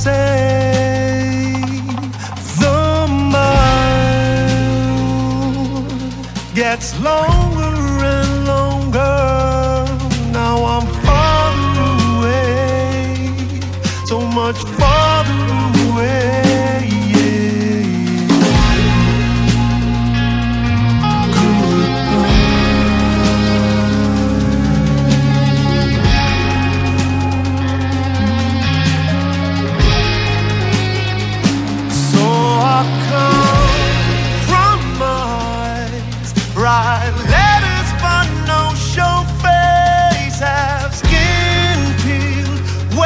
say the mile gets longer and longer. Now I'm farther away, so much farther away. Write letters but no show face, have skin peeled,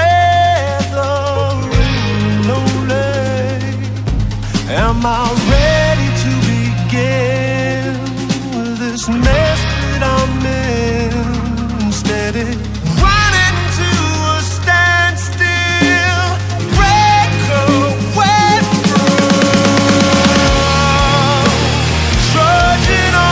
weathering lonely. Am I ready to begin with this mess that I'm in? Steady running to a standstill, break away from trudging on.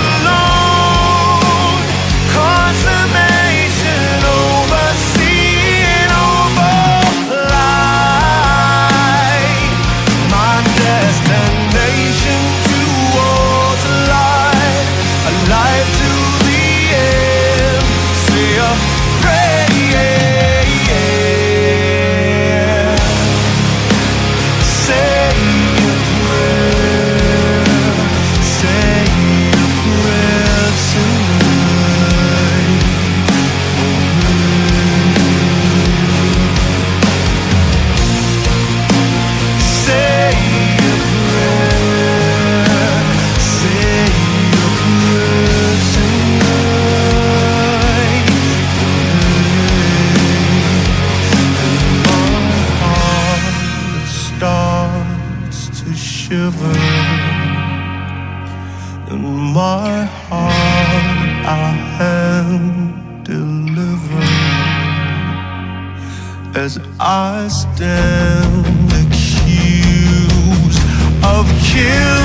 Shiver in my heart, I hand deliver as I stand accused of killing.